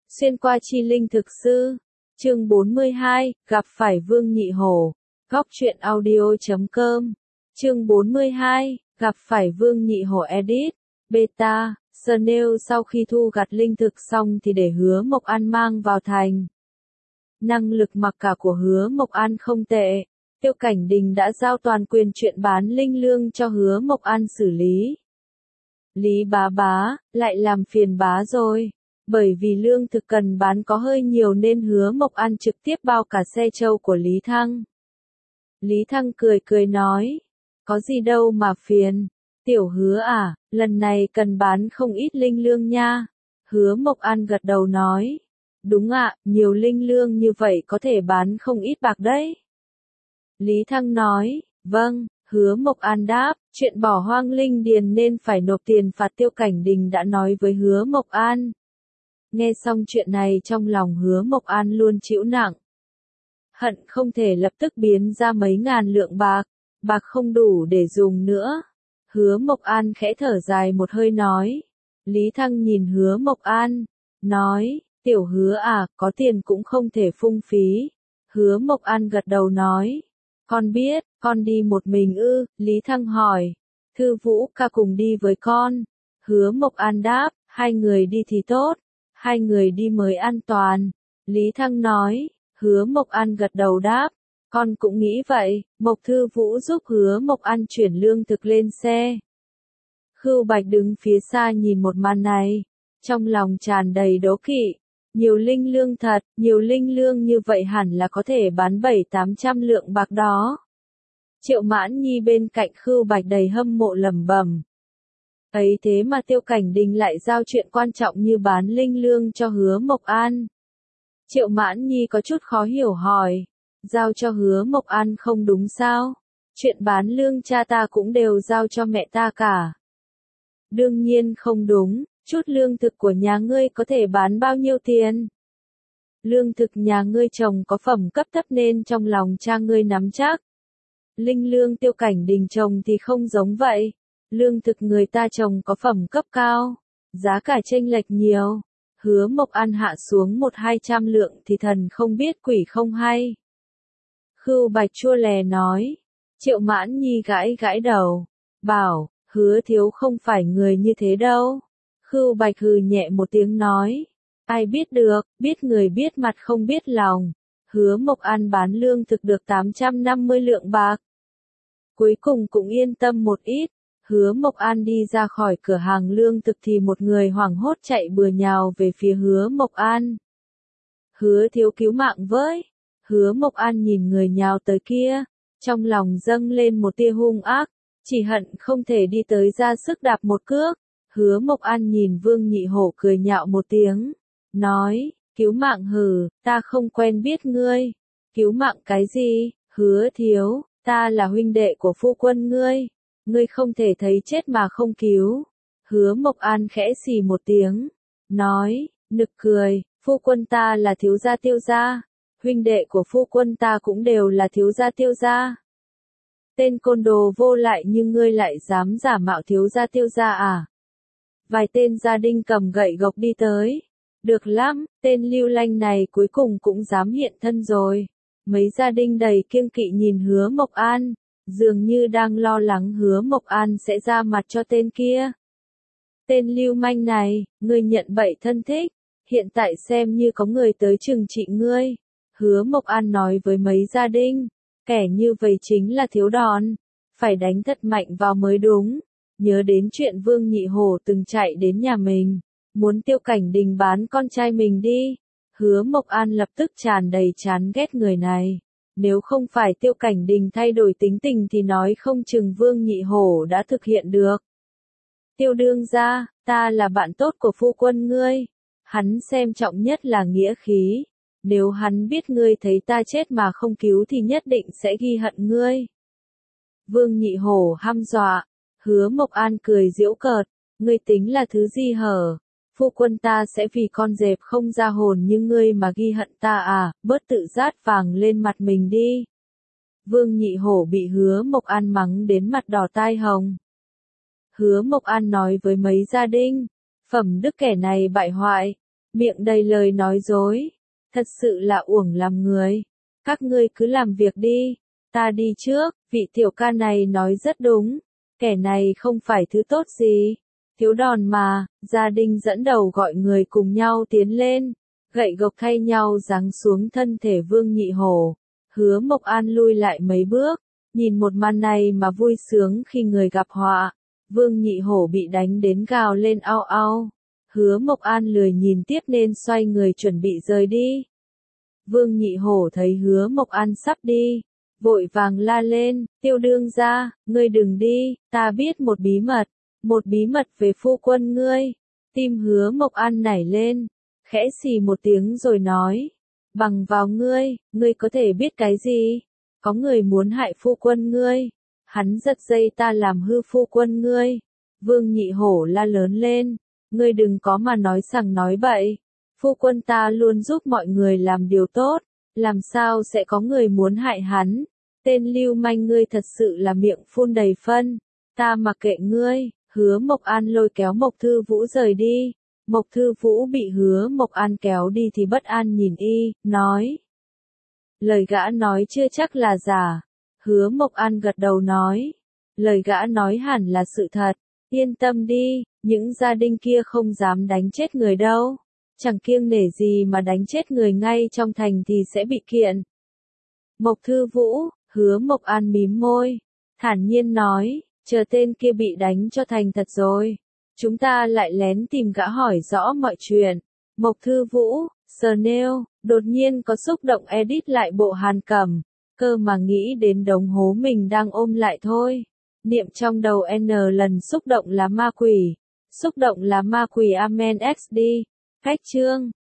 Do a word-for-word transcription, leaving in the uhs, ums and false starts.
Xuyên qua chi linh thực sư. Chương bốn mươi hai, gặp phải Vương Nhị Hổ. Góc truyện audio chấm com. Chương bốn mươi hai, gặp phải Vương Nhị Hổ edit. Beta, Snail sau khi thu gặt linh thực xong thì để Hứa Mộc An mang vào thành. Năng lực mặc cả của Hứa Mộc An không tệ. Tiêu Cảnh Đình đã giao toàn quyền chuyện bán linh lương cho Hứa Mộc An xử lý. Lý bá bá, lại làm phiền bá rồi. Bởi vì lương thực cần bán có hơi nhiều nên Hứa Mộc An trực tiếp bao cả xe trâu của Lý Thăng. Lý Thăng cười cười nói, có gì đâu mà phiền, tiểu Hứa à, lần này cần bán không ít linh lương nha. Hứa Mộc An gật đầu nói, đúng ạ, nhiều linh lương như vậy có thể bán không ít bạc đấy. Lý Thăng nói, vâng. Hứa Mộc An đáp, chuyện bỏ hoang linh điền nên phải nộp tiền phạt. Tiêu Cảnh Đình đã nói với Hứa Mộc An. Nghe xong chuyện này trong lòng Hứa Mộc An luôn chịu nặng. Hận không thể lập tức biến ra mấy ngàn lượng bạc, bạc không đủ để dùng nữa. Hứa Mộc An khẽ thở dài một hơi nói. Lý Thăng nhìn Hứa Mộc An, nói, tiểu Hứa à, có tiền cũng không thể phung phí. Hứa Mộc An gật đầu nói. Con biết, con đi một mình ư? Lý Thăng hỏi. Thư Vũ ca cùng đi với con. Hứa Mộc An đáp, hai người đi thì tốt, hai người đi mới an toàn. Lý Thăng nói. Hứa Mộc An gật đầu đáp, con cũng nghĩ vậy. Mộc Thư Vũ giúp Hứa Mộc An chuyển lương thực lên xe. Khưu Bạch đứng phía xa nhìn một màn này, trong lòng tràn đầy đố kỵ. Nhiều linh lương thật, nhiều linh lương như vậy hẳn là có thể bán bảy tám trăm lượng bạc đó. Triệu Mãn Nhi bên cạnh Khưu Bạch đầy hâm mộ lẩm bẩm. Ấy thế mà Tiêu Cảnh Đình lại giao chuyện quan trọng như bán linh lương cho Hứa Mộc An. Triệu Mãn Nhi có chút khó hiểu hỏi, giao cho Hứa Mộc An không đúng sao? Chuyện bán lương cha ta cũng đều giao cho mẹ ta cả. Đương nhiên không đúng. Chút lương thực của nhà ngươi có thể bán bao nhiêu tiền? Lương thực nhà ngươi trồng có phẩm cấp thấp nên trong lòng cha ngươi nắm chắc. Linh lương Tiêu Cảnh Đình trồng thì không giống vậy. Lương thực người ta trồng có phẩm cấp cao, giá cả chênh lệch nhiều. Hứa Mộc An hạ xuống một hai trăm lượng thì thần không biết quỷ không hay. Khưu Bạch chua lè nói. Triệu Mãn Nhi gãi gãi đầu, bảo, Hứa thiếu không phải người như thế đâu. Khưu Bạch hừ nhẹ một tiếng nói. Ai biết được, biết người biết mặt không biết lòng. Hứa Mộc An bán lương thực được tám trăm năm mươi lượng bạc. Cuối cùng cũng yên tâm một ít. Hứa Mộc An đi ra khỏi cửa hàng lương thực thì một người hoảng hốt chạy bừa nhào về phía Hứa Mộc An. Hứa thiếu cứu mạng với. Hứa Mộc An nhìn người nhào tới kia, trong lòng dâng lên một tia hung ác, chỉ hận không thể đi tới ra sức đạp một cước. Hứa Mộc An nhìn Vương Nhị Hổ cười nhạo một tiếng, nói, cứu mạng hừ, ta không quen biết ngươi. Cứu mạng cái gì? Hứa thiếu, ta là huynh đệ của phu quân ngươi, ngươi không thể thấy chết mà không cứu. Hứa Mộc An khẽ xì một tiếng, nói, nực cười, phu quân ta là thiếu gia Tiêu gia, huynh đệ của phu quân ta cũng đều là thiếu gia Tiêu gia. Tên côn đồ vô lại như ngươi lại dám giả mạo thiếu gia Tiêu gia à? Vài tên gia đình cầm gậy gộc đi tới. Được lắm, tên lưu lanh này cuối cùng cũng dám hiện thân rồi. Mấy gia đình đầy kiêng kỵ nhìn Hứa Mộc An, dường như đang lo lắng Hứa Mộc An sẽ ra mặt cho tên kia. Tên lưu manh này, ngươi nhận bậy thân thích, hiện tại xem như có người tới trừng trị ngươi. Hứa Mộc An nói với mấy gia đình, kẻ như vậy chính là thiếu đòn, phải đánh thật mạnh vào mới đúng. Nhớ đến chuyện Vương Nhị Hổ từng chạy đến nhà mình, muốn Tiêu Cảnh Đình bán con trai mình đi. Hứa Mộc An lập tức tràn đầy chán ghét người này. Nếu không phải Tiêu Cảnh Đình thay đổi tính tình thì nói không chừng Vương Nhị Hổ đã thực hiện được. Tiêu đương gia, ta là bạn tốt của phu quân ngươi. Hắn xem trọng nhất là nghĩa khí. Nếu hắn biết ngươi thấy ta chết mà không cứu thì nhất định sẽ ghi hận ngươi. Vương Nhị Hổ hăm dọa. Hứa Mộc An cười giễu cợt, ngươi tính là thứ gì hở? Phu quân ta sẽ vì con dẹp không ra hồn như ngươi mà ghi hận ta à? Bớt tự rát vàng lên mặt mình đi. Vương Nhị Hổ bị Hứa Mộc An mắng đến mặt đỏ tai hồng. Hứa Mộc An nói với mấy gia đình, phẩm đức kẻ này bại hoại, miệng đầy lời nói dối. Thật sự là uổng làm người. Các ngươi cứ làm việc đi, ta đi trước, vị tiểu ca này nói rất đúng. Kẻ này không phải thứ tốt gì. Thiếu đòn mà, gia đình dẫn đầu gọi người cùng nhau tiến lên. Gậy gộc thay nhau giáng xuống thân thể Vương Nhị Hổ. Hứa Mộc An lui lại mấy bước, nhìn một màn này mà vui sướng khi người gặp họa. Vương Nhị Hổ bị đánh đến gào lên au au. Hứa Mộc An lười nhìn tiếp nên xoay người chuẩn bị rời đi. Vương Nhị Hổ thấy Hứa Mộc An sắp đi, vội vàng la lên, Tiêu đương gia, ngươi đừng đi, ta biết một bí mật, một bí mật về phu quân ngươi. Tim Hứa Mộc An nảy lên, khẽ xì một tiếng rồi nói, bằng vào ngươi, ngươi có thể biết cái gì? Có người muốn hại phu quân ngươi, hắn giật dây ta làm hư phu quân ngươi. Vương Nhị Hổ la lớn lên, ngươi đừng có mà nói sằng nói bậy, phu quân ta luôn giúp mọi người làm điều tốt, làm sao sẽ có người muốn hại hắn? Tên lưu manh ngươi thật sự là miệng phun đầy phân, ta mặc kệ ngươi. Hứa Mộc An lôi kéo Mộc Thư Vũ rời đi. Mộc Thư Vũ bị Hứa Mộc An kéo đi thì bất an nhìn y, nói. Lời gã nói chưa chắc là giả. Hứa Mộc An gật đầu nói. Lời gã nói hẳn là sự thật. Yên tâm đi, những gia đình kia không dám đánh chết người đâu. Chẳng kiêng nể gì mà đánh chết người ngay trong thành thì sẽ bị kiện. Mộc Thư Vũ, Hứa Mộc An mím môi, thản nhiên nói, chờ tên kia bị đánh cho thành thật rồi. Chúng ta lại lén tìm gã hỏi rõ mọi chuyện. Mộc Thư Vũ, Snail, đột nhiên có xúc động edit lại bộ Hàn Cẩm, cơ mà nghĩ đến đống hố mình đang ôm lại thôi. Niệm trong đầu N lần xúc động là ma quỷ. Xúc động là ma quỷ Amen ích đê. Khách chương.